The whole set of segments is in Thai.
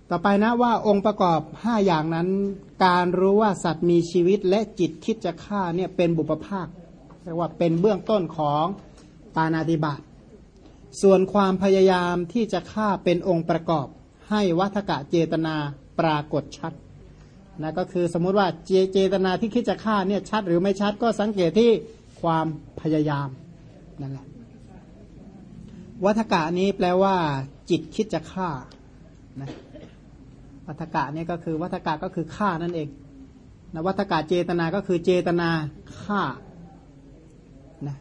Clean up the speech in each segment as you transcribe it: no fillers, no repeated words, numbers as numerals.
ต่อไปนะว่าองค์ประกอบ5อย่างนั้นการรู้ว่าสัตว์มีชีวิตและจิตคิดจะฆ่าเนี่ยเป็นบุปภาคเรียกว่าเป็นเบื้องต้นของปาณาติบาตส่วนความพยายามที่จะฆ่าเป็นองค์ประกอบให้วัฏกะเจตนาปรากฏชัดนะก็คือสมมุติว่าเจตนาที่คิดจะฆ่าเนี่ยชัดหรือไม่ชัดก็สังเกตที่ความพยายามนั่นแหละวัฏกะนี้แปลว่าจิตคิดจะฆ่านะวัฏกะนี่ก็คือวัฏกะก็คือฆ่านั่นเองนะวัฏกะเจตนาก็คือเจตนาฆ่านะ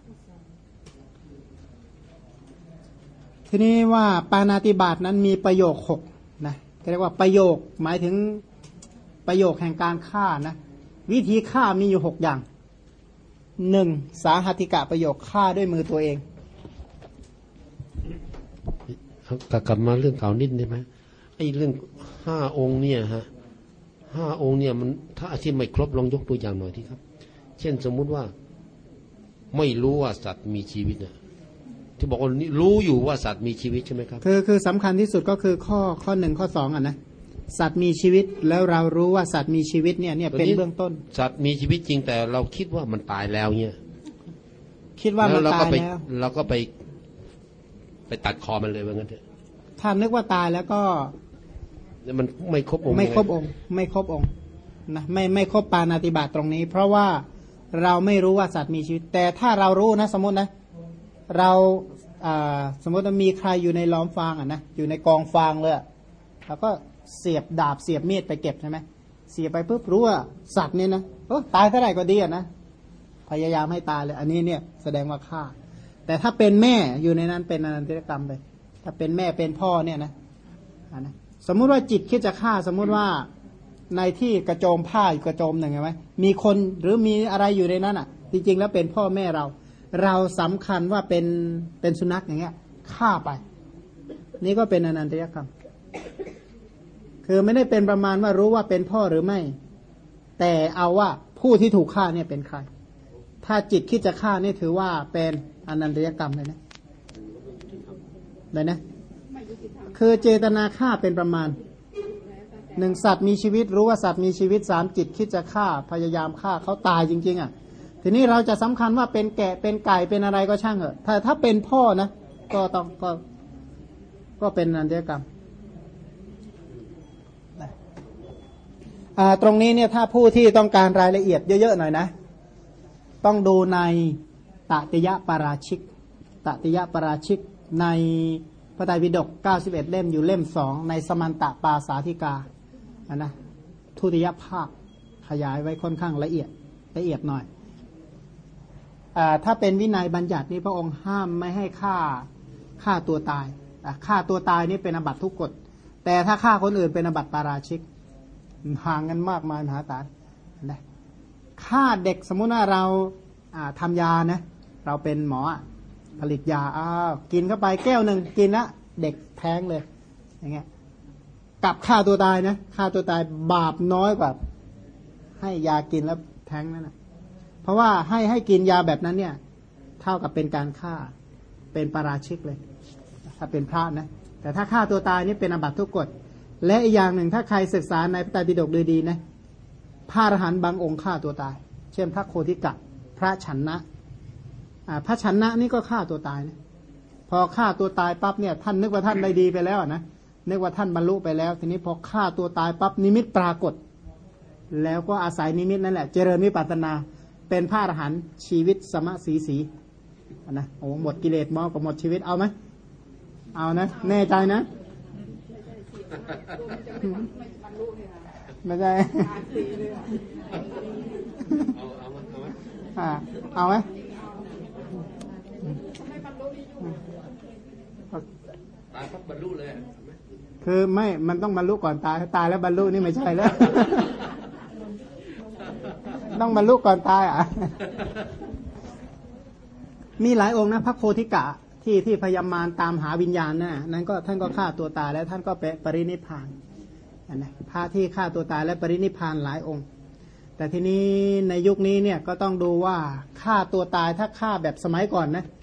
ทีนี้ว่าปาณาติบาตนั้นมีประโยค6นะเรียกว่าประโยคหมายถึงประโยคแห่งการฆ่านะวิธีฆ่ามีอยู่6อย่าง1สาหัติกะประโยคฆ่าด้วยมือตัวเองกลับมาเรื่องเก่านิดได้ไหมไอ้เรื่อง5 องค์เนี่ยฮะ5 องค์เนี่ยมันถ้าอธิบายไม่ครบลองยกตัวอย่างหน่อยที่ครับเช่นสมมุติว่าไม่รู้ว่าสัตว์มีชีวิตนะที่บอกว่ารู้อยู่ว่าสัตว์มีชีวิตใช่ไหมครับคือสำคัญที่สุดก็คือข้อ1ข้อ2อ่ะนะสัตว์มีชีวิตแล้วเรารู้ว่าสัตว์มีชีวิตเนี่ยเป็นเบื้องต้นสัตว์มีชีวิตจริงแต่เราคิดว่ามันตายแล้วเนี่ยคิดว่ามันตายแล้วเราก็ไปตัดคอมันเลยว่างั้นเถอะถ้านึกว่าตายแล้วก็มันไม่ครบองค์ไม่ครบองค์นะไม่ครบปาณาติบาตตรงนี้เพราะว่าเราไม่รู้ว่าสัตว์มีชีวิตแต่ถ้าเรารู้นะสมมตินะเราสมมติว่ามีใครอยู่ในล้อมฟางอ่ะนะอยู่ในกองฟางเลยแล้วก็เสียบดาบเสียบมีดไปเก็บใช่ไหมเสียบไปปุ๊บรู้ว่าสัตว์เนี่ยนะตายเท่าไหร่ก็ดีอ่ะนะพยายามให้ตายเลยอันนี้เนี่ยแสดงว่าฆ่าแต่ถ้าเป็นแม่อยู่ในนั้นเป็นอนันตริยกรรมไปถ้าเป็นแม่เป็นพ่อเนี่ยนะสมมุติว่าจิตคิดจะฆ่าสมมุติว่าในที่กระโจมผ้าอยู่กระโจมหนึ่งใช่ไหมมีคนหรือมีอะไรอยู่ในนั้นอ่ะจริงๆแล้วเป็นพ่อแม่เราสำคัญว่าเป็นสุนัขอย่างเงี้ยฆ่าไปนี่ก็เป็นอนันตริยกรรมคือไม่ได้เป็นประมาณว่ารู้ว่าเป็นพ่อหรือไม่แต่เอาว่าผู้ที่ถูกฆ่าเนี่ยเป็นใครถ้าจิตคิดจะฆ่านี่ถือว่าเป็นอนันตริยกรรมเลยนะเลยนะคือเจตนาฆ่าเป็นประมาณ1สัตว์มีชีวิตรู้ว่าสัตว์มีชีวิต3จิตคิดจะฆ่าพยายามฆ่าเขาตายจริงๆอ่ะทีนี้เราจะสำคัญว่าเป็นแกะเป็นไก่เป็นอะไรก็ช่างเถอะถ้าเป็นพ่อนะก็เป็นอนันตริยกรรมตรงนี้เนี่ยถ้าผู้ที่ต้องการรายละเอียดเยอะๆหน่อยนะต้องดูในตติยปาราชิกในพระไตรปิฎก91เล่มอยู่เล่ม2ในสมันตปาสาธิกานะทุติยภาคขยายไว้ค่อนข้างละเอียดหน่อยถ้าเป็นวินัยบัญญัตินี้พระองค์ห้ามไม่ให้ฆ่าตัวตายฆ่าตัวตายนี่เป็นอาบัติทุกกฎแต่ถ้าฆ่าคนอื่นเป็นอาบัติปาราชิกห่างกันมากมายมหาศาลนะฆ่าเด็กสมมุติว่าเราทำยานะเราเป็นหมอผลิตยากินเข้าไปแก้วหนึ่งกินละเด็กแท้งเลยอย่างเงี้ยกับฆ่าตัวตายนะฆ่าตัวตายบาปน้อยกว่าให้ยากินแล้วแท้งนั่นนะเพราะว่าให้กินยาแบบนั้นเนี่ยเท่ากับเป็นการฆ่าเป็นปาราชิกเลยถ้าเป็นพระนะแต่ถ้าฆ่าตัวตายนี่เป็นอาบัติทุกกฎและอีกอย่างหนึ่งถ้าใครศึกษาในพระไตรปิฎกดีๆนะพระอรหันต์บางองค์ฆ่าตัวตายเช่นพระโคติกะพระฉันนะพระฉันนะนี่ก็ฆ่าตัวตายนะพอฆ่าตัวตายปั๊บเนี่ยท่านนึกว่าท่านได้ดีไปแล้วนะนึกว่าท่านบรรลุไปแล้วทีนี้พอฆ่าตัวตายปั๊บนิมิตปรากฏแล้วก็อาศัยนิมิตนั่นแหละเจริญวิปัสสนาเป็นพระอรหันต์ชีวิตสมะสีนะโอ้หมดกิเลสมากกว่าหมดชีวิตเอาไหมเอานะแน่ใจนะไม่ใช่เอาไหมตายปั๊บบรรลุเลยคือไม่มันต้องบรรลุก่อนตายตายแล้วบรรลุนี่ไม่ใช่แล้วต้องบรรลุก่อนตายมีหลายองค์นะพระโคติกะที่พยามารตามหาวิญญาณนั้นก็ท่านก็ฆ่าตัวตายแล้วท่านก็ปรินิพพานนะพระที่ฆ่าตัวตายและปรินิพพานหลายองค์แต่ทีนี้ในยุคนี้เนี่ยก็ต้องดูว่าฆ่าตัวตายถ้าฆ่าแบบสมัยก่อนนะเข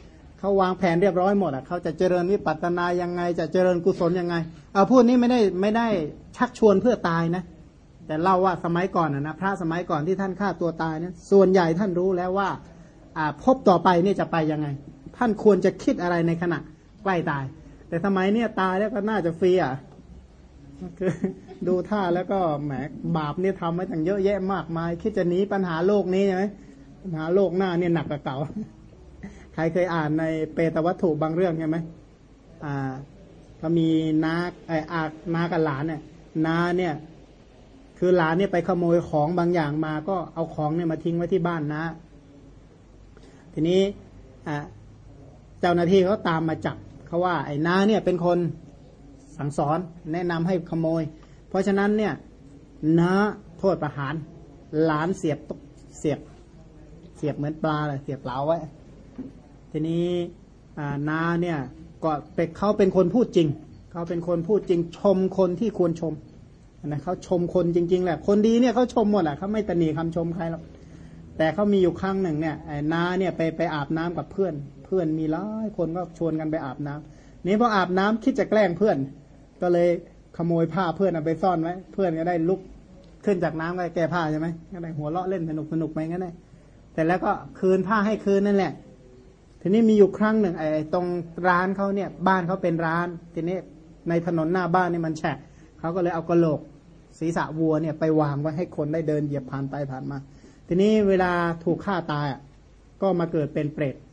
เขาวางแผนเรียบร้อยหมดอ่ะเขาจะเจริญวิปัสสนายังไงจะเจริญกุศลยังไงพูดนี้ไม่ได้ชักชวนเพื่อตายนะแต่เล่าว่าสมัยก่อนนะพระสมัยก่อนที่ท่านฆ่าตัวตายเนี่ยส่วนใหญ่ท่านรู้แล้วว่าพบต่อไปนี่จะไปยังไงท่านควรจะคิดอะไรในขณะใกล้ตายแต่สมัยเนี่ยตายแล้วก็น่าจะฟรีคือดูท่าแล้วก็แหมบาปเนี่ยทำมาตั้งเยอะแยะมากมายคิดจะหนีปัญหาโลกนี้ใช่ไหมปัญหาโลกหน้าเนี่ยหนักกว่าเก่าใครเคยอ่านในเปตวัตถุบางเรื่องใช่ไหมก็มีนากับหลานเนี่ยนาเนี่ยคือหลานเนี่ยไปขโมยของบางอย่างมาก็เอาของเนี่ยมาทิ้งไว้ที่บ้านนะทีนี้เจ้าหน้าที่เขาตามมาจับเขาว่าไอ้นาเนี่ยเป็นคนสั่งสอนแนะนำให้ขโมยเพราะฉะนั้นเนี่ยน้าโทษประหารหลานเสียบเหมือนปลาเลยเสียบเปล่าไว้ทีนี้น้าเนี่ยก็เขาเป็นคนพูดจริงเขาเป็นคนพูดจริงชมคนที่ควรชมนะเขาชมคนจริงๆแหละคนดีเนี่ยเขาชมหมดแหละเขาไม่ตะหนีคำชมใครหรอกแต่เขามีอยู่ครั้งหนึ่งเนี่ยน้าเนี่ยไปอาบน้ำกับเพื่อนมีหลายคนก็ชวนกันไปอาบน้ำนี่พออาบน้ำคิดจะแกล้งเพื่อนก็เลยขโมยผ้าเพื่อนเอาไปซ่อนไว้เพื่อนก็ได้ลุกขึ้นจากน้ำก็แก้ผ้าใช่ไหมก็ได้หัวเราะเล่นสนุกไปงั้นแหละแต่แล้วก็คืนผ้าให้คืนนั่นแหละทีนี้มีอยู่ครั้งหนึ่งตรงร้านเขาเนี่ยบ้านเขาเป็นร้านทีนี้ในถนนหน้าบ้านนี่มันแฉะเขาก็เลยเอากระโหลกศีรษะวัวเนี่ยไปวางไว้ให้คนได้เดินเหยียบผ่านไปผ่านมาทีนี้เวลาถูกฆ่าตายก็มาเกิดเป็นเปรต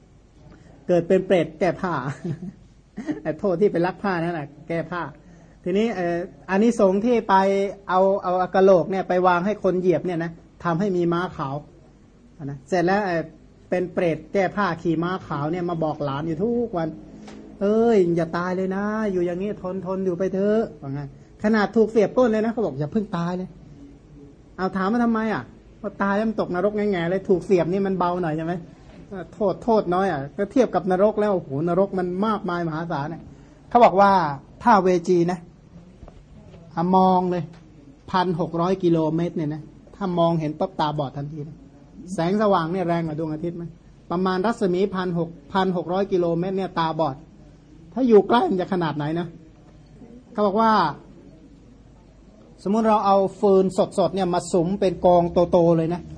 แก้ผ้าโทษที่ไปลักผ้านั่นแหละแก้ผ้าทีนี้อานิสงส์ที่ไปเอากระโหลกเนี่ยไปวางให้คนเหยียบเนี่ยนะทำให้มีม้าขาวนะเสร็จแล้วเป็นเปรตแก้ผ้าขี่ม้าขาวเนี่ยมาบอกหลานอยู่ทุกวันอย่าตายเลยนะอยู่อย่างนี้ทนอยู่ไปเถอะว่างั้นขนาดถูกเสียบก้นเลยนะเขาบอกอย่าเพิ่งตายเลยเอาถามมาทำไมพอตายมันตกนรกแง่ๆเลยถูกเสียบนี่มันเบาหน่อยใช่ไหมโทษน้อยก็เทียบกับนรกแล้วโอ้โหนรกมันมากมายมหาศาลเนี่ยเขาบอกว่าถ้าเวจีนะมองเลย 1,600 กิโลเมตรเนี่ยนะถ้ามองเห็นปั๊บตาบอดทันทีนะแสงสว่างเนี่ยแรงกว่าดวงอาทิตย์ไหมประมาณรัศมี 1,600 กิโลเมตรเนี่ยตาบอดถ้าอยู่ใกล้มันจะขนาดไหนนะเขาบอกว่าสมมุติเราเอาฟืนสดๆเนี่ยมาสุมเป็นกองโตๆเลยนะ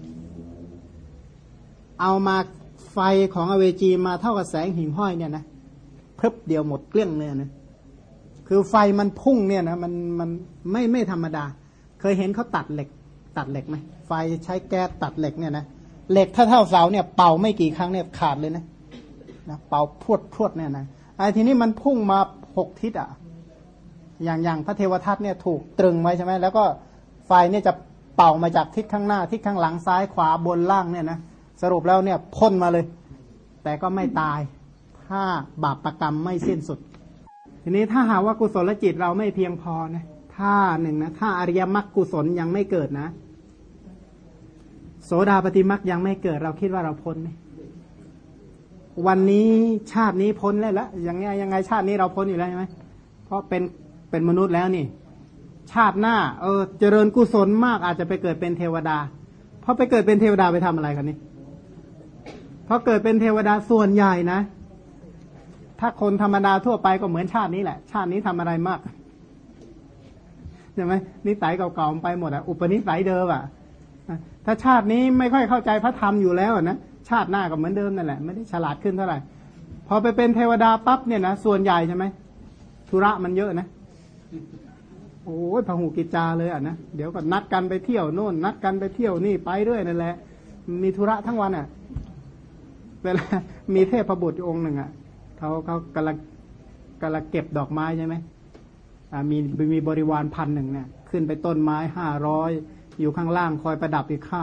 เอามาไฟของอเวจีมาเท่ากับแสงหิ่งห้อยเนี่ยนะพรึบเดียวหมดเกลี้ยงเลยนะคือไฟมันพุ่งเนี่ยนะมันไม่ธรรมดาเคยเห็นเขาตัดเหล็กไหมไฟใช้แก๊สตัดเหล็กเนี่ยนะเหล็กถ้าเท่าเสาเนี่ยเป่าไม่กี่ครั้งเนี่ยขาดเลยนะเป่าพรวดเนี่ยนะทีนี้มันพุ่งมา6 ทิศอย่างพระเทวทัตเนี่ยถูกตรึงไว้ใช่ไหมแล้วก็ไฟเนี่ยจะเป่ามาจากทิศข้างหน้าทิศข้างหลังซ้ายขวาบนล่างเนี่ยนะสรุปแล้วเนี่ยพ่นมาเลยแต่ก็ไม่ตายถ้าบาปกรรมไม่สิ้นสุดทีนี้ถ้าหาว่ากุศลจิตเราไม่เพียงพอนะถ้าถ้าอริยมรรคกุศลยังไม่เกิดนะโสดาปฏิมรรคยังไม่เกิดเราคิดว่าเราพ้นไหมวันนี้ชาตินี้พ้นแล้วละยังไงชาตินี้เราพ้นอยู่แล้วใช่ไหมเพราะเป็นมนุษย์แล้วนี่ชาติหน้าเจริญกุศลมากอาจจะไปเกิดเป็นเทวดาเพราะไปเกิดเป็นเทวดาไปทำอะไรกันนี่เพราะเกิดเป็นเทวดาส่วนใหญ่นะถ้าคนธรรมดาทั่วไปก็เหมือนชาตินี้แหละชาตินี้ทำอะไรมากใช่ไหมนิสัยเก่าๆไปหมดอุปนิสัยเดิมถ้าชาตินี้ไม่ค่อยเข้าใจพระธรรมอยู่แล้วนะชาติหน้าก็เหมือนเดิมนั่นแหละไม่ได้ฉลาดขึ้นเท่าไหร่พอไปเป็นเทวดาปั๊บเนี่ยนะส่วนใหญ่ใช่ไหมธุระมันเยอะนะโอ้ยพหูกิจจาเลยนะเดี๋ยวก็นัดกันไปเที่ยวโน่นนัดกันไปเที่ยวนี่ไปเรื่อยนั่นแหละมีธุระทั้งวันเวลามีเทพบุตรองค์หนึ่งเขากำลังเก็บดอกไม้ใช่ไหมมีบริวาร 1,000 เนี่ยขึ้นไปต้นไม้500อยู่ข้างล่างคอยประดับอีก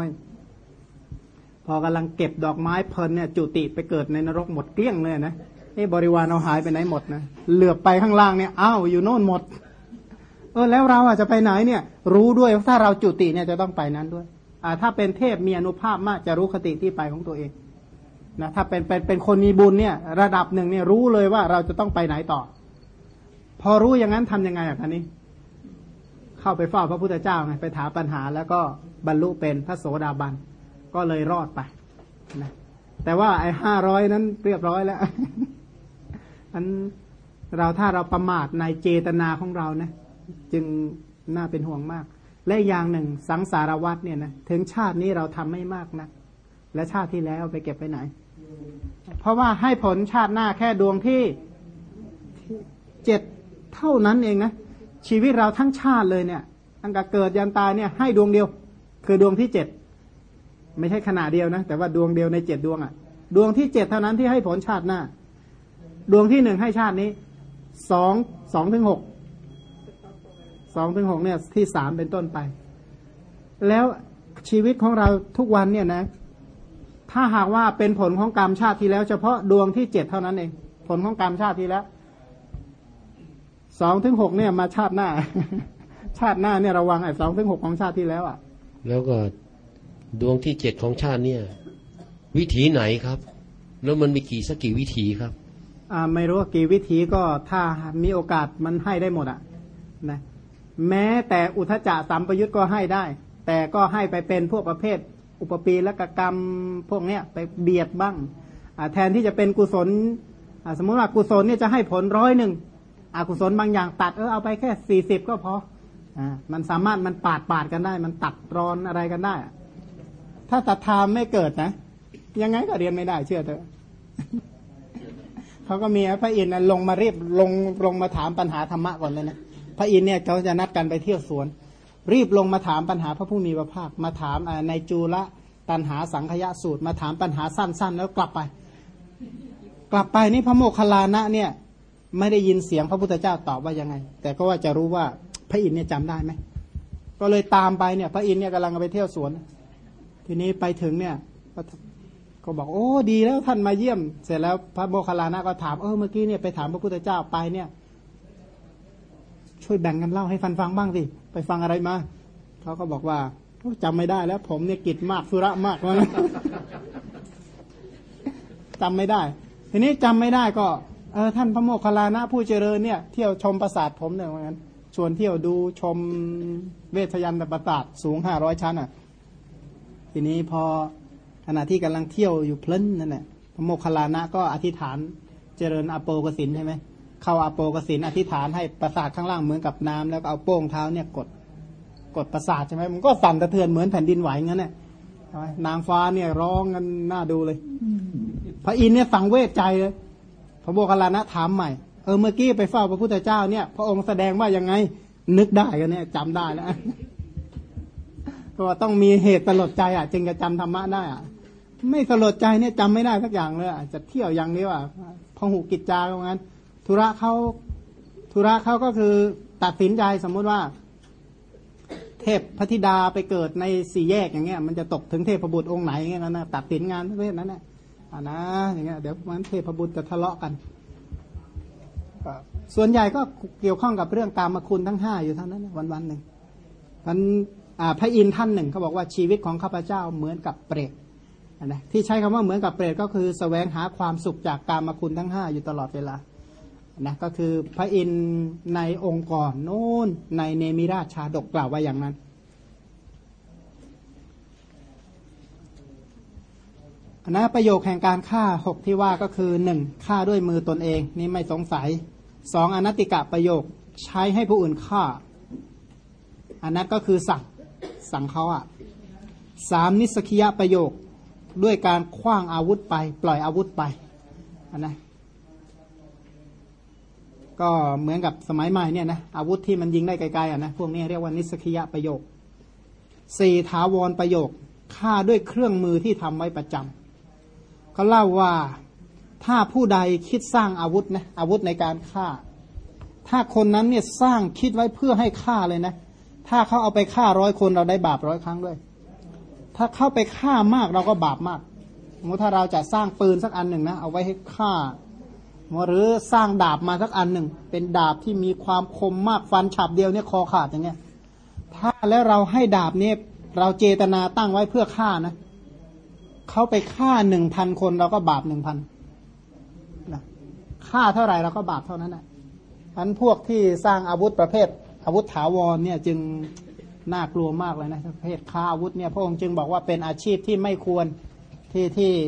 500พอกำลังเก็บดอกไม้เพลินเนี่ยจุติไปเกิดในนรกหมดเกลี้ยงเลยนะนี่บริวารเอาหายไปไหนหมดนะเหลือบไปข้างล่างเนี่ยอ้าวอยู่โน่นหมดแล้วเราจะไปไหนเนี่ยรู้ด้วยถ้าเราจุติเนี่ยจะต้องไปนั้นด้วยถ้าเป็นเทพมีอานุภาพมากจะรู้คติที่ไปของตัวเองนะถ้าเป็นคนมีบุญเนี่ยระดับหนึ่งเนี่ยรู้เลยว่าเราจะต้องไปไหนต่อพอรู้อย่างนั้นทำยังไงท่านนี้เข้าไปเฝ้าพระพุทธเจ้าไงไปถามปัญหาแล้วก็บรรลุเป็นพระโสดาบันก็เลยรอดไปนะแต่ว่าไอ้500นั้นเรียบร้อยแล้วอันถ้าเราประมาทในเจตนาของเรานะจึงน่าเป็นห่วงมากและอย่างหนึ่งสังสารวัฏเนี่ยนะถึงชาตินี้เราทำไม่มากนะและชาติที่แล้วไปเก็บไปไหนเพราะว่าให้ผลชาติหน้าแค่ดวงที่7เท่านั้นเองนะชีวิตเราทั้งชาติเลยเนี่ยตั้งแต่เกิดยันตายเนี่ยให้ดวงเดียวคือดวงที่7ไม่ใช่ขนาดเดียวนะแต่ว่าดวงเดียวใน7ดวงอ่ะดวงที่7เท่านั้นที่ให้ผลชาติหน้าดวงที่1ให้ชาตินี้2 ถึง 6เนี่ยที่3เป็นต้นไปแล้วชีวิตของเราทุกวันเนี่ยนะถ้าหากว่าเป็นผลของกรรมชาติที่แล้วเฉพาะดวงที่7เท่านั้นเองผลของกรรมชาติที่แล้ว2 ถึง 6เนี่ยมาชาติหน้า ชาติหน้าเนี่ยระวังไอ้2 ถึง 6ของชาติที่แล้วอ่ะแล้วก็ดวงที่7ของชาติเนี่ยวิถีไหนครับแล้วมันมีสักกี่วิถีครับไม่รู้ว่ากี่วิถีก็ถ้ามีโอกาสมันให้ได้หมดอ่ะนะแม้แต่อุทจจะสัมปยุตก็ให้ได้แต่ก็ให้ไปเป็นพวกประเภทอุปปีและกรรมพวกเนี้ยไปเบียดบ้างแทนที่จะเป็นกุศลสมมติว่ากุศลเนี่ยจะให้ผล100อกุศลบางอย่างตัดเอาไปแค่40ก็พอมันสามารถมันปาดกันได้มันตัดรอนอะไรกันได้ถ้าศรัทธาไม่เกิดนะยังไงก็เรียนไม่ได้เชื่อเถอะเขาก็มีพระอินทร์ลงมารีบลงมาถามปัญหาธรรมะก่อนเลยนะพระอินทร์เนี่ยเขาจะนัดกันไปเที่ยวสวนรีบลงมาถามปัญหาพระผู้มีพระภาคมาถามในจูลตัณหาสังขยะสูตรมาถามปัญหาสั้นๆแล้วกลับไปนี่พระโมคคัลลานะเนี่ยไม่ได้ยินเสียงพระพุทธเจ้าตอบว่ายังไงแต่ก็ว่าจะรู้ว่าพระอินทร์เนี่ยจำได้ไหมก็เลยตามไปเนี่ยพระอินทร์เนี่ยกำลังไปเที่ยวสวนทีนี้ไปถึงเนี่ยก็บอกโอ้ดีแล้วท่านมาเยี่ยมเสร็จแล้วพระโมคคัลลานะก็ถามเมื่อกี้เนี่ยไปถามพระพุทธเจ้าไปเนี่ยช่วยแบ่งกันเล่าให้ฟังบ้างสิไปฟังอะไรมาเขาก็บอกว่าจำไม่ได้แล้วผมเนี่ยกิจมากธุระมากแล้วจำไม่ได้ทีนี้จำไม่ได้ก็ท่านพระโมคคัลลานะผู้เจริญเนี่ยเที่ยวชมปราสาทผมเนี่ยเหมือนกันชวนเที่ยวดูชมเวชยันตปราสาทสูง500ชั้นทีนี้พอขณะที่กำลังเที่ยวอยู่เพลินนั่นแหละพระโมคคัลลานะก็อธิษฐานเจริญอโปกสินใช่ไหมเข้าอโปกสินอธิษฐานให้ปราสาทข้างล่างเหมือนกับน้ำแล้วก็เอาโป้งเท้าเนี่ยกดปราสาทใช่ไหมมันก็สั่นสะเทือนเหมือนแผ่นดินไหวงั้นแหละนางฟ้าเนี่ยร้องกันน่าดูเลยพระอินทร์เนี่ยสังเวชใจเลยพระโมคคัลลานะถามใหม่เมื่อกี้ไปเฝ้าพระพุทธเจ้าเนี่ยพระองค์แสดงว่ายังไงนึกได้กันเนี่ยจำได้แล้วก็ต้องมีเหตุสลดใจจึงจะจำธรรมะได้ไม่สลดใจเนี่ยจำไม่ได้สักอย่างเลยจะเที่ยวอย่างนี้ว่าพหุกิจจาว่างั้นธุระเขาก็คือตัดสินใจสมมติว่าเทพพธิดาไปเกิดใน4แยกอย่างเงี้ยมันจะตกถึงเทพบุตรองค์ไหนอย่างเงี้ยนะตัดสินงานประเภทนั้นนะนะอย่างเงี้ยเดี๋ยวมันเทพบุตรจะทะเลาะกันส่วนใหญ่ก็เกี่ยวข้องกับเรื่องกามคุณทั้ง5อยู่เท่านั้นวันๆหนึ่งพระอินทร์ท่านหนึ่งเขาบอกว่าชีวิตของข้าพเจ้าเหมือนกับเปรตนะที่ใช้คำว่าเหมือนกับเปรตก็คือแสวงหาความสุขจากกามคุณทั้ง5อยู่ตลอดเวลานะก็คือพระอินทร์ในองค์ก่อนโน้นในเนมิราชชาดกกล่าวว่าอย่างนั้นนะประโยคแห่งการฆ่า6ที่ว่าก็คือ1ฆ่าด้วยมือตนเองนี่ไม่สงสัย2อนัตติกะประโยคใช้ให้ผู้อื่นฆ่าอันนั้นก็คือสั่งเขา3นิสกิยะประโยคด้วยการขว้างอาวุธไปปล่อยอาวุธไปนะก็เหมือนกับสมัยใหม่เนี่ยนะอาวุธที่มันยิงได้ไกลๆนะพวกนี้เรียกว่านิสกิยะประโยค4ถาวรประโยคฆ่าด้วยเครื่องมือที่ทำไว้ประจำเขาเล่าว่าถ้าผู้ใดคิดสร้างอาวุธนะอาวุธในการฆ่าถ้าคนนั้นเนี่ยสร้างคิดไว้เพื่อให้ฆ่าเลยนะถ้าเขาเอาไปฆ่า100 คนเราได้บาป100 ครั้งด้วยถ้าเข้าไปฆ่ามากเราก็บาปมากสมมติถ้าเราจะสร้างปืนสักอันหนึ่งนะเอาไว้ให้ฆ่าหรือสร้างดาบมาสักอันหนึ่งเป็นดาบที่มีความคมมากฟันฉับเดียวเนี่ยคอขาดอย่างเงี้ยถ้าแล้วเราให้ดาบเนี่ยเราเจตนาตั้งไว้เพื่อฆ่านะเขาไปฆ่า 1,000 คนเราก็บาป 1,000 นะฆ่าเท่าไหร่เราก็บาปเท่านั้นนะอันพวกที่สร้างอาวุธประเภทอาวุธถาวรเนี่ยจึงน่ากลัวมากเลยนะประเภทฆ่าอาวุธเนี่ยพระองค์จึงบอกว่าเป็นอาชีพที่ไม่ควรที่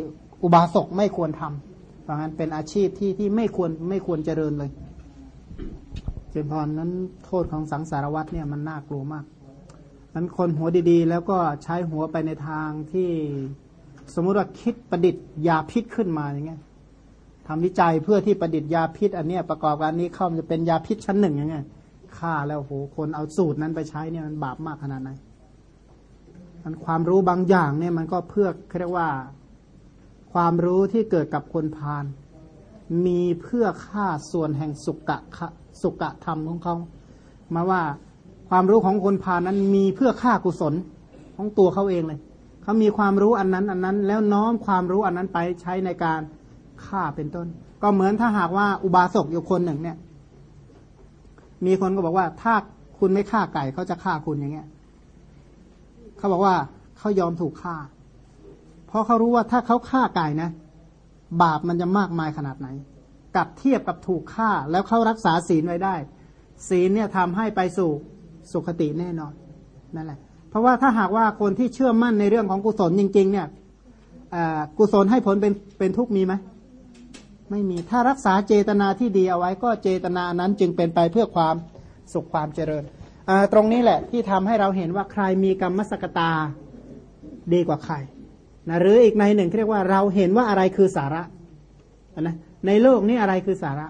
อุบาสกไม่ควรทำเพราะงั้นเป็นอาชีพที่ไม่ควรเจริญเลยเจริญพรนั้นโทษของสังสารวัฏเนี่ยมันน่ากลัวมากนั้นคนหัวดีๆแล้วก็ใช้หัวไปในทางที่สมมุติว่าคิดประดิษฐ์ยาพิษขึ้นมาอย่างเงี้ยทำวิจัยเพื่อที่ประดิษฐ์ยาพิษอันเนี้ยประกอบกันนี้เข้ามันจะเป็นยาพิษชั้นหนึ่งอย่างเงี้ยฆ่าแล้วโหคนเอาสูตรนั้นไปใช้เนี่ยมันบาปมากขนาดไหนมันความรู้บางอย่างเนี่ยมันก็เพื่อเรียกว่าความรู้ที่เกิดกับคนพาลมีเพื่อฆ่าส่วนแห่งสุกะธรรมของเขามาว่าความรู้ของคนพาลนั้นมีเพื่อฆ่ากุศลของตัวเขาเองเลยเขามีความรู้อันนั้นแล้วน้อมความรู้อันนั้นไปใช้ในการฆ่าเป็นต้นก็เหมือนถ้าหากว่าอุบาสกอยู่คนหนึ่งเนี่ยมีคนก็บอกว่าถ้าคุณไม่ฆ่าไก่เขาจะฆ่าคุณอย่างเงี้ยเขาบอกว่าเขายอมถูกฆ่าเพราะเขารู้ว่าถ้าเขาฆ่าไก่นะบาปมันจะมากมายขนาดไหนกับเทียบกับถูกฆ่าแล้วเขารักษาศีลไว้ได้ศีลเนี่ยทำให้ไปสู่สุคติแน่นอนนั่นแหละเพราะว่าถ้าหากว่าคนที่เชื่อมั่นในเรื่องของกุศลจริงๆเนี่ยกุศลให้ผลเป็นทุกข์มีไหมไม่มีถ้ารักษาเจตนาที่ดีเอาไว้ก็เจตนานั้นจึงเป็นไปเพื่อความสุขความเจริญตรงนี้แหละที่ทำให้เราเห็นว่าใครมีกรรมสกตาดีกว่าใครนะหรืออีกในหนึ่งเรียกว่าเราเห็นว่าอะไรคือสาระนะในโลกนี้อะไรคือสาระ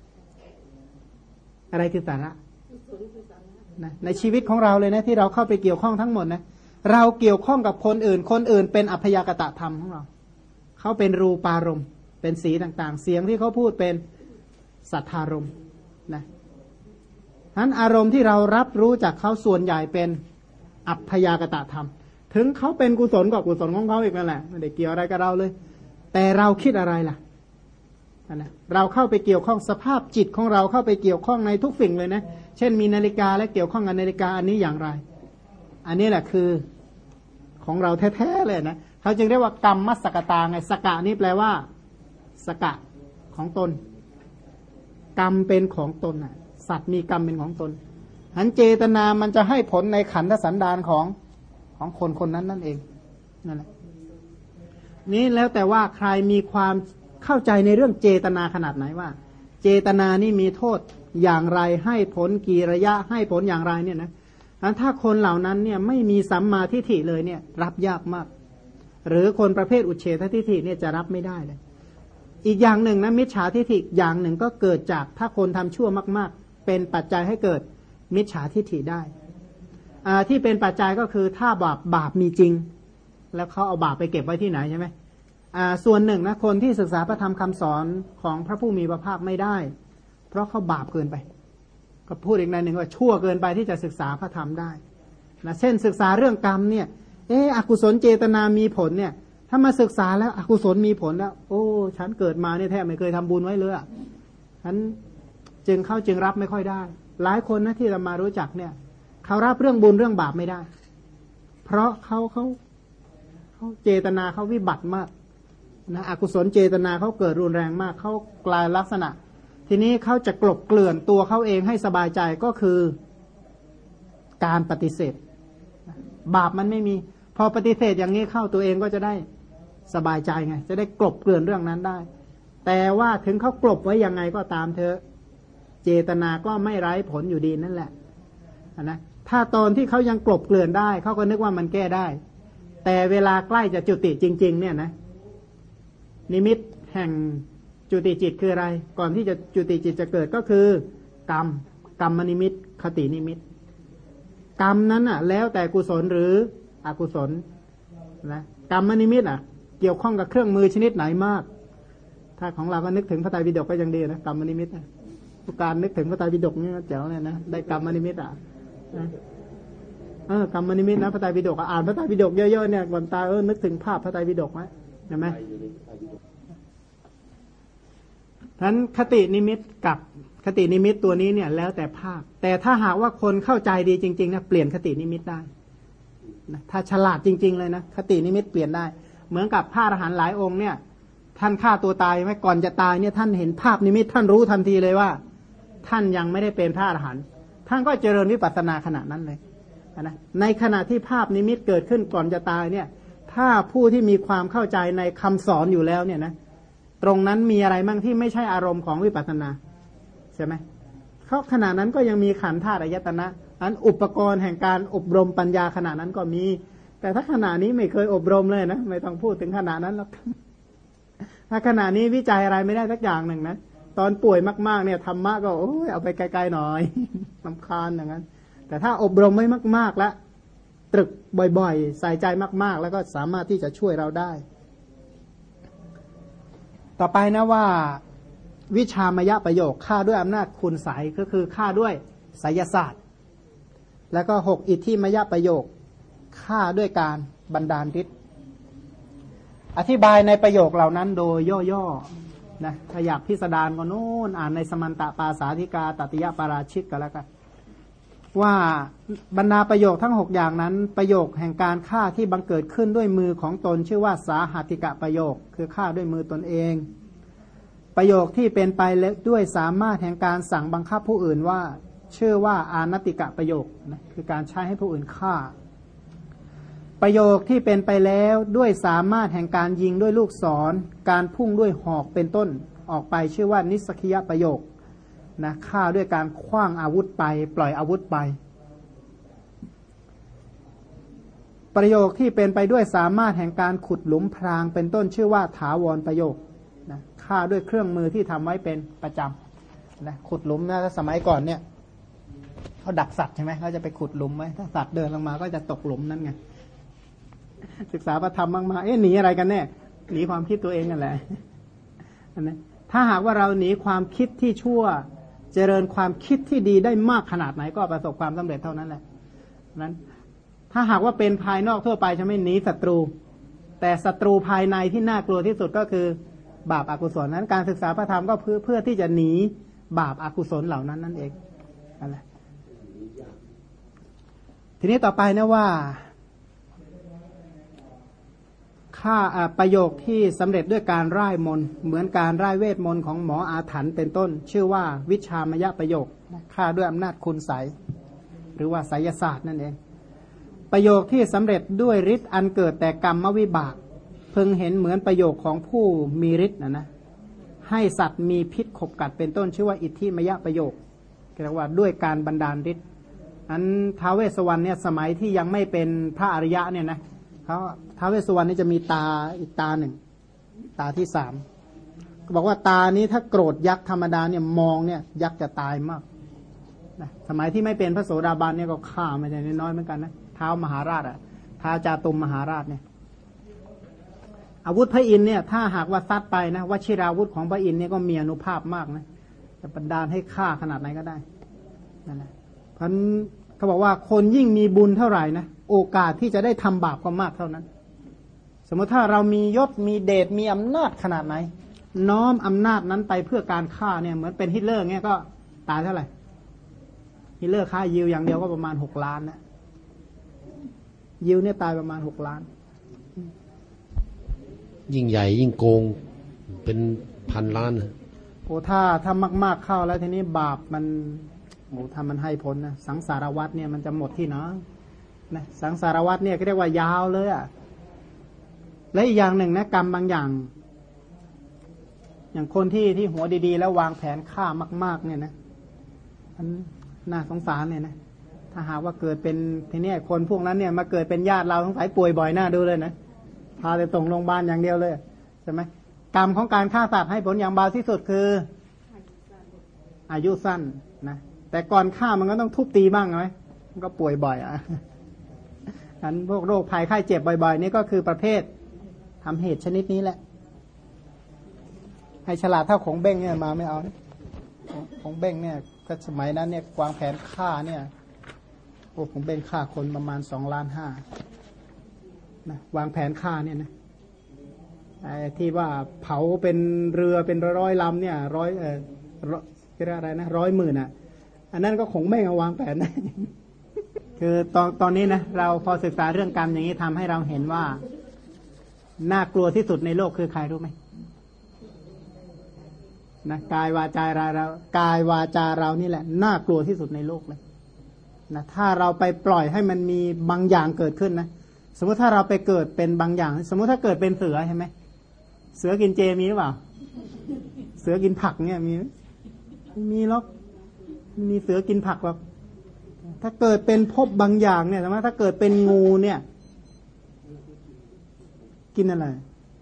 อะไรคือสาระนะในชีวิตของเราเลยนะที่เราเข้าไปเกี่ยวข้องทั้งหมดนะเราเกี่ยวข้องกับคนอื่นเป็นอัพยากตธรรมของเราเขาเป็นรูปารมณ์เป็นสีต่างๆเสียงที่เขาพูดเป็นสัทธารมณ์นะนั้นอารมณ์ที่เรารับรู้จากเขาส่วนใหญ่เป็นอัพยากตธรรมถึงเขาเป็นกุศลกับกุศลของเขาอีกนั่นแหละไม่ได้เกี่ยวอะไรกับเราเลยแต่เราคิดอะไรล่ะนะเราเข้าไปเกี่ยวข้องสภาพจิตของเราเข้าไปเกี่ยวข้องในทุกสิ่งเลยนะเช่นมีนาฬิกาและเกี่ยวข้องกับนาฬิกาอันนี้อย่างไรอันนี้แหละคือของเราแท้ๆเลยนะเขาจึงเรียกว่ากรรมมัสกตาไงสกะนี่แปลว่าสกะของตนกรรมเป็นของตนน่ะสัตว์มีกรรมเป็นของตนหันเจตนามันจะให้ผลในขันธสันดานของคนคนนั้นนั่นเองนั่นแหละนี้แล้วแต่ว่าใครมีความเข้าใจในเรื่องเจตนาขนาดไหนว่าเจตนานี่มีโทษอย่างไรให้ผลกี่ระยะให้ผลอย่างไรเนี่ยนะถ้าคนเหล่านั้นเนี่ยไม่มีสัมมาทิฏฐิเลยเนี่ยรับยากมากหรือคนประเภทอุเฉททิฏฐิเนี่ยจะรับไม่ได้เลยอีกอย่างหนึ่งนะมิจฉาทิฏฐิอย่างหนึ่งก็เกิดจากถ้าคนทำชั่วมากๆเป็นปัจจัยให้เกิดมิจฉาทิฏฐิได้ที่เป็นปัจจัยก็คือถ้าบาปมีจริงแล้วเขาเอาบาปไปเก็บไว้ที่ไหนใช่ไหมส่วนหนึ่งนะคนที่ศึกษาพระธรรมคำสอนของพระผู้มีพระภาคไม่ได้เพราะเขาบาปเกินไปก็พูดอีกในหนึ่งว่าชั่วเกินไปที่จะศึกษาพระธรรมได้นะเช่นศึกษาเรื่องกรรมเนี่ยอกุศลเจตนามีผลเนี่ยถ้ามาศึกษาแล้วอกุศลมีผลแล้วโอ้ฉันเกิดมาเนี่ยแทบไม่เคยทำบุญไว้เลยฉันจึงรับไม่ค่อยได้หลายคนนะที่เรามารู้จักเนี่ยเขารับเรื่องบุญเรื่องบาปไม่ได้เพราะเขาเจตนาเขาวิบัติมากนะอกุศลเจตนาเขาเกิดรุนแรงมากเขากลายลักษณะทีนี้เขาจะกลบเกลื่อนตัวเขาเองให้สบายใจก็คือการปฏิเสธบาปมันไม่มีพอปฏิเสธอย่างนี้เข้าตัวเองก็จะได้สบายใจไงจะได้กลบเกลื่อนเรื่องนั้นได้แต่ว่าถึงเขากลบไว้ยังไงก็ตามเถอะเจตนาก็ไม่ไร้ผลอยู่ดีนั่นแหละนะถ้าตอนที่เขายังกลบเกลื่อนได้เขาก็นึกว่ามันแก้ได้แต่เวลาใกล้จะจุติจริงๆเนี่ยนะนิมิตแห่งจุติจิตคืออะไรก่อนที่จะจุติจิตจะเกิดก็คือกรรมนิมิตคตินิมิตกรรมนั้นอ่ะแล้วแต่กุศลหรืออกุศลนะกรรมนิมิตอ่ะเกี่ยวข้องกับเครื่องมือชนิดไหนมากถ้าของเราก็นึกถึงพระไตรปิฎกก็ยังดีนะกรรมนิมิตทุกการนึกถึงพระไตรปิฎกนี่แจ๋วเลยนะได้กรรมนิมิตกรรมนิมิตนะพระไตรปิฎกอ่านพระไตรปิฎกเยอะๆเนี่ยก่อนตายนึกถึงภาพพระไตรปิฎกไหมเห็นไหมทั้นคตินิมิตกับคตินิมิตตัวนี้เนี่ยแล้วแต่ภาคแต่ถ้าหากว่าคนเข้าใจดีจริงๆนะเปลี่ยนคตินิมิตได้นะถ้าฉลาดจริงๆเลยนะคตินิมิตเปลี่ยนได้เหมือนกับพระอรหันต์หลายองค์เนี่ยท่านฆ่าตัวตายไหมก่อนจะตายเนี่ยท่านเห็นภาพนิมิตท่านรู้ทันทีเลยว่าท่านยังไม่ได้เป็นพระอรหันต์ท่านก็เจริญวิปัสสนาขณะนั้นเลยนะในขณะที่ภาพนิมิตเกิดขึ้นก่อนจะตายเนี่ยทถ้าผู้ที่มีความเข้าใจในคำสอนอยู่แล้วเนี่ยนะตรงนั้นมีอะไรมั่งที่ไม่ใช่อารมณ์ของวิปัสสนาใช่ไหมเขาขณะนั้นก็ยังมีขันธ์ธาตุอายตนะอันอุปกรณ์แห่งการอบรมปัญญาขณะนั้นก็มีแต่ถ้าขณะนี้ไม่เคยอบรมเลยนะไม่ต้องพูดถึงขณะนั้นหรอกถ้าขณะนี้วิจัยอะไรไม่ได้สักอย่างหนึ่งนะตอนป่วยมากๆเนี่ยธรรมะก็โอ้ยเอาไปไกลๆหน่อยรำคาญอย่างนั้นแต่ถ้าอบรมไม่มากๆแล้วตรึกบ่อยๆใส่ใจมากๆแล้วก็สามารถที่จะช่วยเราได้ต่อไปนะว่าวิชามยประโยคฆ่าด้วยอำนาจคุณไสยก็คือฆ่าด้วยไสยศาสตร์แล้วก็6อิทธิมยประโยคฆ่าด้วยการบันดาลฤทธิ์อธิบายในประโยคเหล่านั้นโดยย่อๆนะถ้าอยากพิสดารก็โน่นอ่านในสมันตปาสาธิกาตติยปาราชิกก็แล้วกันว่าบรรดาประโยคทั้ง6อย่างนั้นประโยคแห่งการฆ่าที่บังเกิดขึ้นด้วยมือของตนชื่อว่าสาหัติกะประโยคคือฆ่าด้วยมือตนเองประโยคที่เป็นไปด้วยสามารถแห่งการสั่งบังคับผู้อื่นว่าชื่อว่าอานติกะประโยคนะคือการใช้ให้ผู้อื่นฆ่าประโยคที่เป็นไปแล้วด้วยสามารถแห่งการยิงด้วยลูกศรการพุ่งด้วยหอกเป็นต้นออกไปชื่อว่านิสกิยประโยคนะฆ่าด้วยการขว้างอาวุธไปปล่อยอาวุธไปประโยคที่เป็นไปด้วยสามารถแห่งการขุดหลุมพรางเป็นต้นชื่อว่าถาวรประโยคนะฆ่าด้วยเครื่องมือที่ทำไว้เป็นประจำนะขุดหลุมนะสมัยก่อนเนี่ยเขาดักสัตว์ใช่ไหมเขาจะไปขุดหลุมไว้ถ้าสัตว์เดินลงมาก็จะตกหลุมนั่นไงศึกษาพระธรรมมากๆหนีอะไรกันแน่หนีความคิดตัวเองนั่นแหละนะถ้าหากว่าเราหนีความคิดที่ชั่วเจริญความคิดที่ดีได้มากขนาดไหนก็ประสบความสำเร็จเท่านั้นแหละนั้นถ้าหากว่าเป็นภายนอกทั่วไปจะไม่หนีศัตรูแต่ศัตรูภายในที่น่ากลัวที่สุดก็คือบาปอกุศลนั้นการศึกษาพระธรรมก็เพื่อที่จะหนีบาปอกุศลเหล่านั้นนั่นเองนั่นแหละทีนี้ต่อไปนะว่าค่าประโยคที่สำเร็จด้วยการร่ายมนต์เหมือนการร่ายเวทมนต์ของหมออาถรรพ์เป็นต้นชื่อว่าวิชามยประโยคฆ่าด้วยอำนาจคุณไสยหรือว่าไสยศาสตร์นั่นเองประโยคที่สำเร็จด้วยฤทธิ์อันเกิดแต่กรรมวิบากพึงเห็นเหมือนประโยคของผู้มีฤทธิ์นะให้สัตว์มีพิษขบกัดเป็นต้นชื่อว่าอิทธิมยประโยคเรียกว่าด้วยการบันดาลฤทธิ์อันท้าวเวสสวรรณเนี่ยสมัยที่ยังไม่เป็นพระอริยะเนี่ยนะเขาท้าวเวสสุวรรณนี่จะมีตาอีกตาหนึ่งตาที่3ก็บอกว่าตานี้ถ้าโกรธยักษ์ธรรมดาเนี่ยมองเนี่ยยักษ์จะตายมากนะสมัยที่ไม่เป็นพระโสดาบันเนี่ยก็ฆ่าไม่ได้น้อยเหมือนกันนะท้าวมหาราชท้าวจาตุมมหาราชเนี่ยอาวุธพระอินทร์เนี่ยถ้าหากว่าซัดไปนะวชิราวุธของพระอินทร์เนี่ยก็มีอานุภาพมากนะจะบันดาลให้ฆ่าขนาดไหนก็ได้นั่นแหละเพราะเขาบอกว่าคนยิ่งมีบุญเท่าไหร่นะโอกาสที่จะได้ทำบาปก็มากเท่านั้นสมมติถ้าเรามียศมีเดชมีอำนาจขนาดไหนน้อมอำนาจนั้นไปเพื่อการฆ่าเนี่ยเหมือนเป็นฮิตเลอร์เงี้ยก็ตายเท่าไหร่ฮิตเลอร์ฆ่ายิวอย่างเดียวก็ประมาณ6 ล้านนะยิวเนี่ยตายประมาณ6 ล้านยิ่งใหญ่ยิ่งโกงเป็น1,000 ล้านนะโอ้ถ้ามากๆเข้าแล้วทีนี้บาปมันโอ้ถ้ามันให้ผลนะสังสารวัฏเนี่ยมันจะหมดที่เนาะนะสังสารวัฏเนี่ยเรียกว่ายาวเลยอ่ะและอีกอย่างหนึ่งนะกรรมบางอย่างคนที่หัวดีๆแล้ววางแผนฆ่ามากๆเนี่ยนะมันน่าสงสารเนี่ยนะถ้าหากว่าเกิดเป็นทีนี้คนพวกนั้นเนี่ยมาเกิดเป็นญาติเราสงสัยป่วยบ่อยหน้าดูเลยนะพาไปส่งโรงพยาบาลอย่างเดียวเลยใช่ไหมกรรมของการฆ่าสัตว์ให้ผลอย่างเบาที่สุดคืออายุสั้นนะแต่ก่อนฆ่ามันก็ต้องทุบตีบ้างไหมมันก็ป่วยบ่อยอ่ะอันพวกโรคภัยไข้เจ็บบ่อยๆนี่ก็คือประเภททำเหตุชนิดนี้แหละให้ฉลาดเท่าของเบ้งเนี่ยมาไม่เอาของเบ้งเนี่ยก็สมัยนั้นเนี่ยวางแผนฆ่าเนี่ยโอ้ของเบ้งฆ่าคนประมาณ2.5 ล้านนะวางแผนฆ่าเนี่ยนะไอ้ที่ว่าเผาเป็นเรือเป็นร้อยลำเนี่ยเรียกอะไรนะ100,000อ่ะอันนั้นก็คงไม่เอาวางแผนนะคือตอนนี้นะเราพอศึกษาเรื่องกรรมอย่างนี้ทำให้เราเห็นว่าน่ากลัวที่สุดในโลกคือใครรู้ไหมนะกายวาจาเรานี่แหละน่ากลัวที่สุดในโลกเลยนะถ้าเราไปปล่อยให้มันมีบางอย่างเกิดขึ้นนะสมมติถ้าเราไปเกิดเป็นบางอย่างสมมติถ้าเกิดเป็นเสือใช่ไหมเสือกินเจมีหรือเปล่าเสือกินผักเนี่ยมีหรอกมีเสือกินผักหรอกถ้าเกิดเป็นภพบางอย่างเนี่ยสมมติถ้าเกิดเป็นงูเนี่ยกินอะไร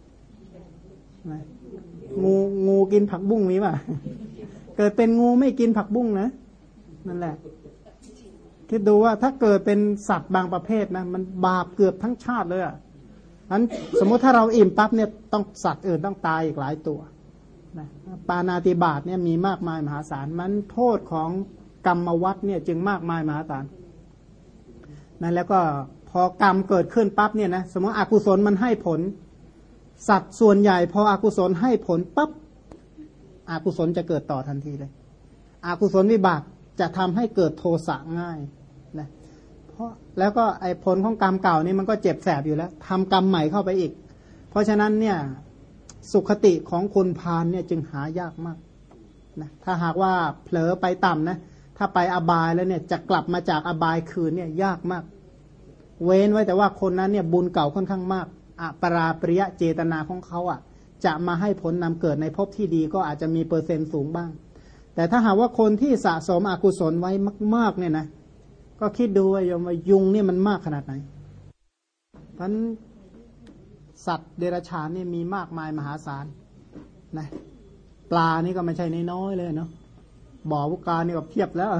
งูกินผักบุ้งมีป่ะเกิดเป็นงูไม่กินผักบุ้งนะนั่นแหละคิดดูว่าถ้าเกิดเป็นสัตว์บางประเภทนะมันบาปเกือบทั้งชาติเลยอ่ะนั้นสมมุติถ้าเราอิ่มปั๊บเนี่ยต้องสัตว์อื่นต้องตายอีกหลายตัวนะปาณาติบาตเนี่ยมีมากมายมหาศาลมันโทษของกรรมวัฏเนี่ยจึงมากมายมหาศาลนั่นแล้วก็พอกรรมเกิดขึ้นปั๊บเนี่ยนะสมมติอกุศลมันให้ผลสัตว์ส่วนใหญ่พออกุศลให้ผลปั๊บอกุศลจะเกิดต่อทันทีเลยอกุศลวิบากจะทำให้เกิดโทสะง่ายนะเพราะแล้วก็ไอ้ผลของกรรมเก่านี่มันก็เจ็บแสบอยู่แล้วทำกรรมใหม่เข้าไปอีกเพราะฉะนั้นเนี่ยสุขติของคนพาลเนี่ยจึงหายากมากนะถ้าหากว่าเผลอไปต่ำนะถ้าไปอบายแล้วเนี่ยจะกลับมาจากอบายคืนเนี่ยยากมากเว้นไว้แต่ว่าคนนั้นเนี่ยบุญเก่าค่อนข้างมากอปราปริยเจตนาของเขาอ่ะจะมาให้ผลนำเกิดในภพที่ดีก็อาจจะมีเปอร์เซ็นต์สูงบ้างแต่ถ้าหากว่าคนที่สะสมอกุศลไว้มากๆเนี่ยนะก็คิดดูว่ายุงเนี่ยมันมากขนาดไหนเพราะสัตว์เดรัจฉานเนี่ยมีมากมายมหาศาลนะปลานี่ก็ไม่ใช่น้อยๆเลยเนาะบ่อวุกานี่ก็เพียบแล้ว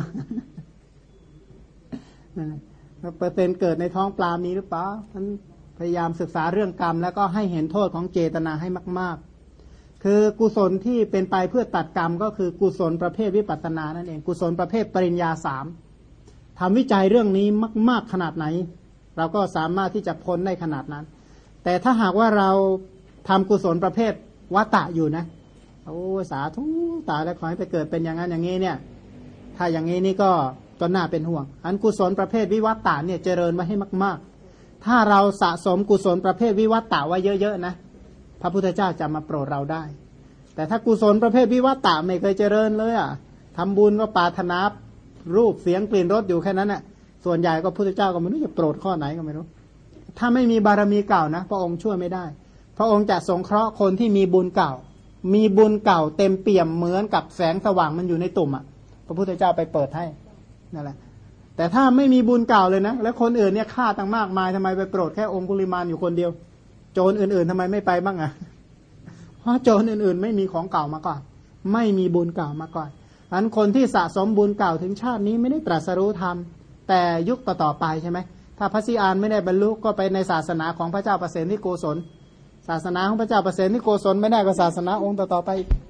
เปอร์เซ็นต์เกิดในท้องปลามีหรือเปล่าท่านพยายามศึกษาเรื่องกรรมแล้วก็ให้เห็นโทษของเจตนาให้มากๆคือกุศลที่เป็นไปเพื่อตัดกรรมก็คือกุศลประเภทวิปัสสนานั่นเองกุศลประเภทปริญญา3ทำวิจัยเรื่องนี้มากๆขนาดไหนเราก็สามารถที่จะพ้นได้ขนาดนั้นแต่ถ้าหากว่าเราทำกุศลประเภทวัตตะอยู่นะโอ้สาธุตายแล้วขอให้ไปเกิดเป็นอย่างนั้นอย่างนี้เนี่ยถ้าอย่างนี้นี่ก็น่าเป็นห่วงอันกุศลประเภทวิวัตตะเนี่ยเจริญไว้ให้มากๆถ้าเราสะสมกุศลประเภทวิวัตตะไว้เยอะๆนะพระพุทธเจ้าจะมาโปรดเราได้แต่ถ้ากุศลประเภทวิวัตตะไม่เคยเจริญเลยอ่ะทำบุญก็ปรารถนารูปเสียงกลิ่นรสอยู่แค่นั้นน่ะส่วนใหญ่ก็พุทธเจ้าก็ไม่รู้จะโปรดข้อไหนก็ไม่รู้ถ้าไม่มีบารมีเก่านะพระองค์ช่วยไม่ได้พระองค์จะสงเคราะห์คนที่มีบุญเก่ามีบุญเก่าเต็มเปี่ยมเหมือนกับแสงสว่างมันอยู่ในตุ่มอ่ะพระพุทธเจ้าไปเปิดให้นั่นแหละแต่ถ้าไม่มีบุญเก่าเลยนะแล้วคนอื่นเนี่ยฆ่าตั้งมากมายทำไมไปโปรดแค่องคุลิมานอยู่คนเดียวโจรอื่นๆทำไมไม่ไปบ้างอ่ะเพราะโจรอื่นๆไม่มีของเก่ามาก่อนไม่มีบุญเก่ามาก่อนอันคนที่สะสมบุญเก่าถึงชาตินี้ไม่ได้ตรัสรู้ธรรมแต่ยุคต่อๆไปใช่ไหมถ้าพระศรีอานไม่ได้บรรลุก็ไปในศาสนาของพระเจ้าประเสนที่โกศลศาสนาของพระเจ้าประเสนที่โกศลไม่ได้ก็ศาสนาองค์ต่อๆไป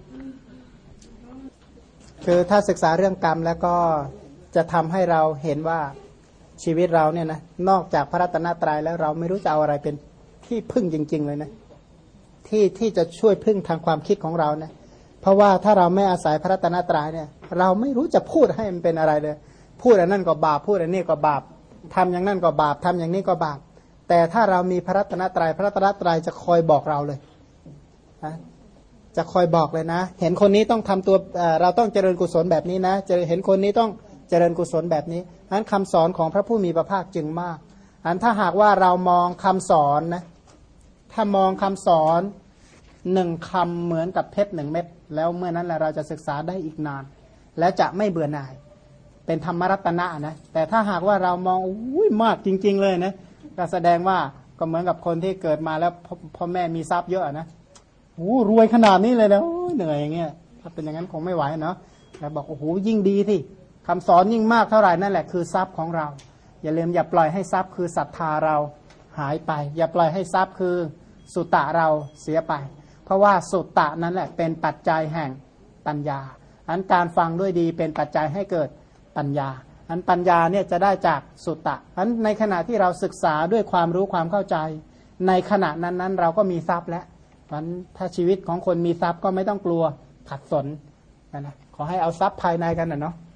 คือถ้าศึกษาเรื่องกรรมแล้วก็จะทำให้เราเห็นว่าชีวิตเราเนี่ยนะนอกจากพระรัตนตรัยแล้วเราไม่รู้จะเอาอะไรเป็นที่พึ่งจริงๆเลยนะที่จะช่วยพึ่งทางความคิดของเรานะเพราะว่าถ้าเราไม่อาศัยพระรัตนตรัยเนี่ยเราไม่รู้จะพูดให้มันเป็นอะไรเลยพูดอันนั้นก็บาปพูดอันนี้ก็บาปทำอย่างนั้นก็บาปทำอย่างนี้ก็บาปแต่ถ้าเรามีพระรัตนตรัยพระรัตนตรัยจะคอยบอกเราเลยนะจะคอยบอกเลยนะเห็นคนนี้ต้องทำตัวเราต้องเจริญกุศลแบบนี้นะจะเห็นคนนี้ต้องเจริญกุศลแบบนี้ฉะนั้นคำสอนของพระผู้มีพระภาคจึงมากอันถ้าหากว่าเรามองคำสอนนะถ้ามองคำสอน1 คำเหมือนกับเพชร1 เม็ดแล้วเมื่อนั้นแหละเราจะศึกษาได้อีกนานและจะไม่เบื่อหน่ายเป็นธรรมรัตนะนะแต่ถ้าหากว่าเรามองอุ้ยมากจริงๆเลยนะก็แสดงว่าก็เหมือนกับคนที่เกิดมาแล้วพ่อแม่มีทรัพย์เยอะนะโอ้รวยขนาดนี้เลยนะเหนื่อยอย่างเงี้ยถ้าเป็นอย่างนั้นคงไม่ไหวเนาะแต่บอกโอ้โหยิ่งดีที่คำสอนยิ่งมากเท่าไหร่นั่นแหละคือทรัพย์ของเราอย่าลืมอย่าปล่อยให้ทรัพย์คือศรัทธาเราหายไปอย่าปล่อยให้ทรัพย์คือสุตตะเราเสียไปเพราะว่าสุตตะนั้นแหละเป็นปัจจัยแห่งปัญญาอันการฟังด้วยดีเป็นปัจจัยให้เกิดปัญญาอันปัญญาเนี่ยจะได้จากสุตตะอันในขณะที่เราศึกษาด้วยความรู้ความเข้าใจในขณะนั้นเราก็มีทรัพย์แล้วมันถ้าชีวิตของคนมีทรัพย์ก็ไม่ต้องกลัวขัดสนนะขอให้เอาทรัพย์ภายในกันนะเนาะ